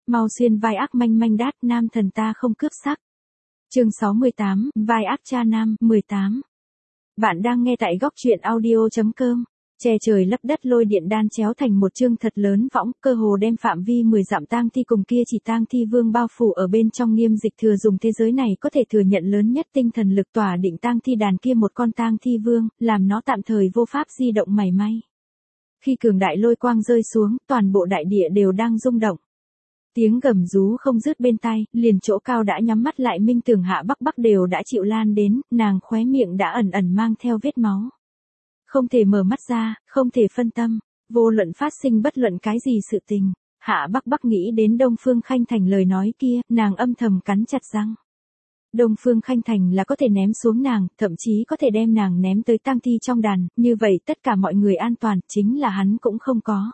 mau xuyên vai ác manh manh đát, nam thần ta không cướp sắc. Chương 68, vai ác cha nam, 18. Bạn đang nghe tại góc truyện audio.com. Che trời lấp đất lôi điện đan chéo thành một chương thật lớn võng, cơ hồ đem phạm vi 10 dặm tang thi cùng kia chỉ tang thi vương bao phủ ở bên trong. Nghiêm Dịch Thừa dùng thế giới này có thể thừa nhận lớn nhất tinh thần lực tỏa định tang thi đàn kia một con tang thi vương, làm nó tạm thời vô pháp di động mảy may. Khi cường đại lôi quang rơi xuống, toàn bộ đại địa đều đang rung động. Tiếng gầm rú không dứt bên tai, liền chỗ cao đã nhắm mắt lại Minh Tường Hạ Bắc Bắc đều đã chịu lan đến, nàng khóe miệng đã ẩn ẩn mang theo vết máu. Không thể mở mắt ra, không thể phân tâm, vô luận phát sinh bất luận cái gì sự tình. Hạ Bắc Bắc nghĩ đến Đông Phương Khanh Thành lời nói kia, nàng âm thầm cắn chặt răng. Đông Phương Khanh Thành là có thể ném xuống nàng, thậm chí có thể đem nàng ném tới tang thi trong đàn, như vậy tất cả mọi người an toàn, chính là hắn cũng không có.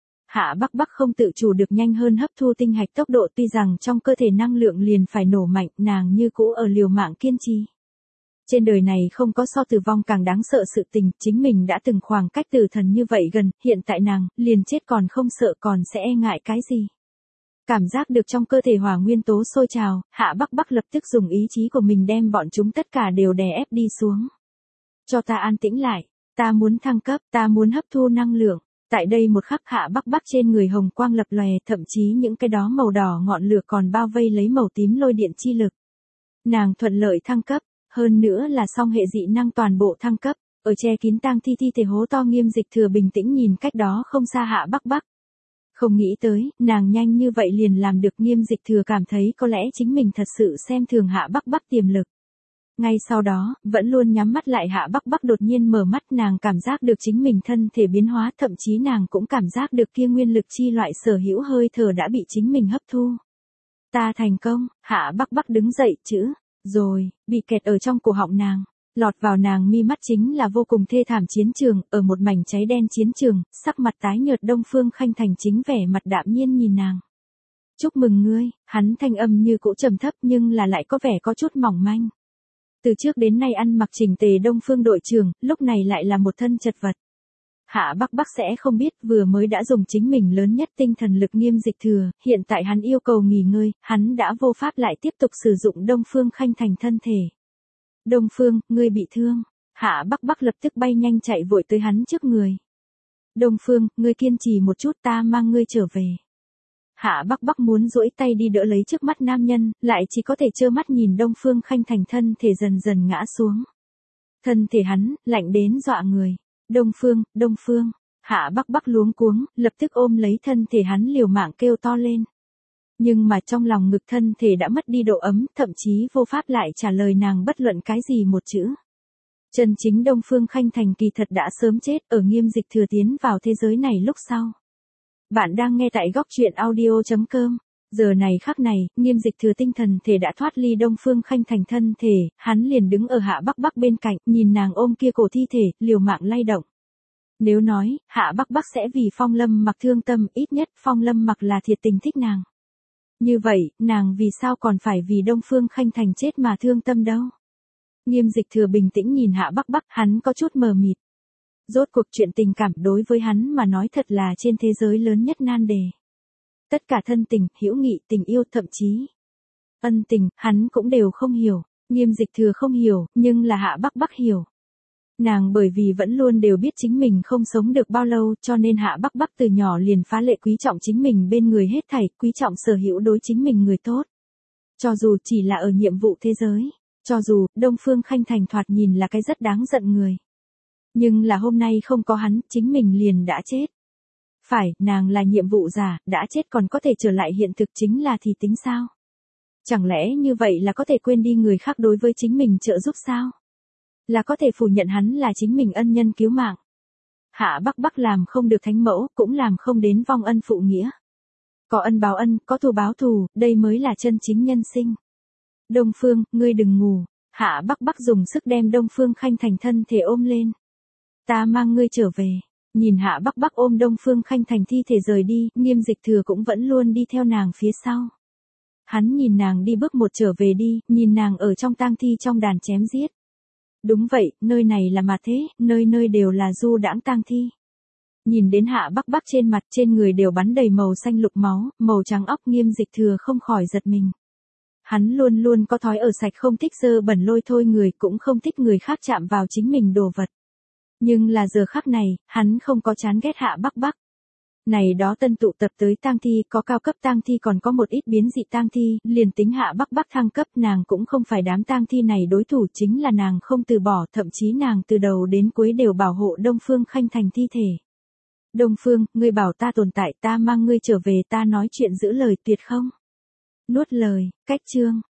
Hạ Bắc Bắc không tự chủ được nhanh hơn hấp thu tinh hạch tốc độ, tuy rằng trong cơ thể năng lượng liền phải nổ mạnh, nàng như cũ ở liều mạng kiên trì. Trên đời này không có so tử vong càng đáng sợ sự tình, chính mình đã từng khoảng cách tử thần như vậy gần, hiện tại nàng, liền chết còn không sợ, còn sẽ e ngại cái gì. Cảm giác được trong cơ thể hỏa nguyên tố sôi trào, Hạ Bắc Bắc lập tức dùng ý chí của mình đem bọn chúng tất cả đều đè ép đi xuống. Cho ta an tĩnh lại, ta muốn thăng cấp, ta muốn hấp thu năng lượng. Tại đây một khắc Hạ Bắc Bắc trên người hồng quang lập lòe, thậm chí những cái đó màu đỏ ngọn lửa còn bao vây lấy màu tím lôi điện chi lực. Nàng thuận lợi thăng cấp, hơn nữa là song hệ dị năng toàn bộ thăng cấp, ở che kín tang thi thi thể hố to. Nghiêm Dịch Thừa bình tĩnh nhìn cách đó không xa Hạ Bắc Bắc. Không nghĩ tới, nàng nhanh như vậy liền làm được. Nghiêm Dịch Thừa cảm thấy có lẽ chính mình thật sự xem thường Hạ Bắc Bắc tiềm lực. Ngay sau đó, vẫn luôn nhắm mắt lại Hạ Bắc Bắc đột nhiên mở mắt, nàng cảm giác được chính mình thân thể biến hóa, thậm chí nàng cũng cảm giác được kia nguyên lực chi loại sở hữu hơi thở đã bị chính mình hấp thu. Ta thành công, Hạ Bắc Bắc đứng dậy, chữ, rồi, bị kẹt ở trong cổ họng nàng, lọt vào nàng mi mắt chính là vô cùng thê thảm chiến trường, ở một mảnh cháy đen chiến trường, sắc mặt tái nhợt Đông Phương Khanh Thành chính vẻ mặt đạm nhiên nhìn nàng. Chúc mừng ngươi, hắn thanh âm như cũ trầm thấp nhưng là lại có vẻ có chút mỏng manh. Từ trước đến nay ăn mặc chỉnh tề Đông Phương đội trưởng, lúc này lại là một thân chật vật. Hạ Bắc Bắc sẽ không biết vừa mới đã dùng chính mình lớn nhất tinh thần lực Nghiêm Dịch Thừa, hiện tại hắn yêu cầu nghỉ ngơi, hắn đã vô pháp lại tiếp tục sử dụng Đông Phương Khanh Thành thân thể. Đông Phương, ngươi bị thương. Hạ Bắc Bắc lập tức bay nhanh chạy vội tới hắn trước người. Đông Phương, ngươi kiên trì một chút, ta mang ngươi trở về. Hạ Bắc Bắc muốn duỗi tay đi đỡ lấy trước mắt nam nhân, lại chỉ có thể trơ mắt nhìn Đông Phương Khanh Thành thân thể dần dần ngã xuống. Thân thể hắn, lạnh đến dọa người. Đông Phương, Hạ Bắc Bắc luống cuống, lập tức ôm lấy thân thể hắn liều mạng kêu to lên. Nhưng mà trong lòng ngực thân thể đã mất đi độ ấm, thậm chí vô pháp lại trả lời nàng bất luận cái gì một chữ. Chân chính Đông Phương Khanh Thành kỳ thật đã sớm chết ở Nghiêm Dịch Thừa tiến vào thế giới này lúc sau. Bạn đang nghe tại góc truyện audio.com. Giờ này khắc này, Nghiêm Dịch Thừa tinh thần thể đã thoát ly Đông Phương Khanh Thành thân thể, hắn liền đứng ở Hạ Bắc Bắc bên cạnh, nhìn nàng ôm kia cổ thi thể, liều mạng lay động. Nếu nói, Hạ Bắc Bắc sẽ vì Phong Lâm Mặc thương tâm, ít nhất Phong Lâm Mặc là thiệt tình thích nàng. Như vậy, nàng vì sao còn phải vì Đông Phương Khanh Thành chết mà thương tâm đâu? Nghiêm Dịch Thừa bình tĩnh nhìn Hạ Bắc Bắc, hắn có chút mờ mịt. Rốt cuộc chuyện tình cảm đối với hắn mà nói thật là trên thế giới lớn nhất nan đề. Tất cả thân tình, hữu nghị, tình yêu, thậm chí ân tình, hắn cũng đều không hiểu. Nghiêm Dịch Thừa không hiểu, nhưng là Hạ Bắc Bắc hiểu. Nàng bởi vì vẫn luôn đều biết chính mình không sống được bao lâu, cho nên Hạ Bắc Bắc từ nhỏ liền phá lệ quý trọng chính mình bên người hết thảy, quý trọng sở hữu đối chính mình người tốt. Cho dù chỉ là ở nhiệm vụ thế giới, cho dù Đông Phương Khanh Thành thoạt nhìn là cái rất đáng giận người. Nhưng là hôm nay không có hắn, chính mình liền đã chết. Phải, nàng là nhiệm vụ giả, đã chết còn có thể trở lại hiện thực, chính là thì tính sao? Chẳng lẽ như vậy là có thể quên đi người khác đối với chính mình trợ giúp sao? Là có thể phủ nhận hắn là chính mình ân nhân cứu mạng. Hạ Bắc Bắc làm không được thánh mẫu, cũng làm không đến vong ân phụ nghĩa. Có ân báo ân, có thù báo thù, đây mới là chân chính nhân sinh. Đông Phương, ngươi đừng ngủ. Hạ Bắc Bắc dùng sức đem Đông Phương Khanh Thành thân thể ôm lên. Ta mang ngươi trở về. Nhìn Hạ Bắc Bắc ôm Đông Phương Khanh Thành thi thể rời đi, Nghiêm Dịch Thừa cũng vẫn luôn đi theo nàng phía sau. Hắn nhìn nàng đi bước một trở về đi, nhìn nàng ở trong tang thi trong đàn chém giết. Đúng vậy, nơi này là mà thế, nơi nơi đều là du đãng tang thi. Nhìn đến Hạ Bắc Bắc trên mặt trên người đều bắn đầy màu xanh lục máu, màu trắng óc Nghiêm Dịch Thừa không khỏi giật mình. Hắn luôn luôn có thói ở sạch không thích dơ bẩn lôi thôi người cũng không thích người khác chạm vào chính mình đồ vật. Nhưng là giờ khắc này, hắn không có chán ghét Hạ Bắc Bắc. Này đó tân tụ tập tới tang thi, có cao cấp tang thi còn có một ít biến dị tang thi, liền tính Hạ Bắc Bắc thăng cấp nàng cũng không phải đám tang thi này đối thủ, chính là nàng không từ bỏ, thậm chí nàng từ đầu đến cuối đều bảo hộ Đông Phương Khanh Thành thi thể. Đông Phương, ngươi bảo ta tồn tại, ta mang ngươi trở về, ta nói chuyện giữ lời tuyệt không? Nuốt lời, cách chương.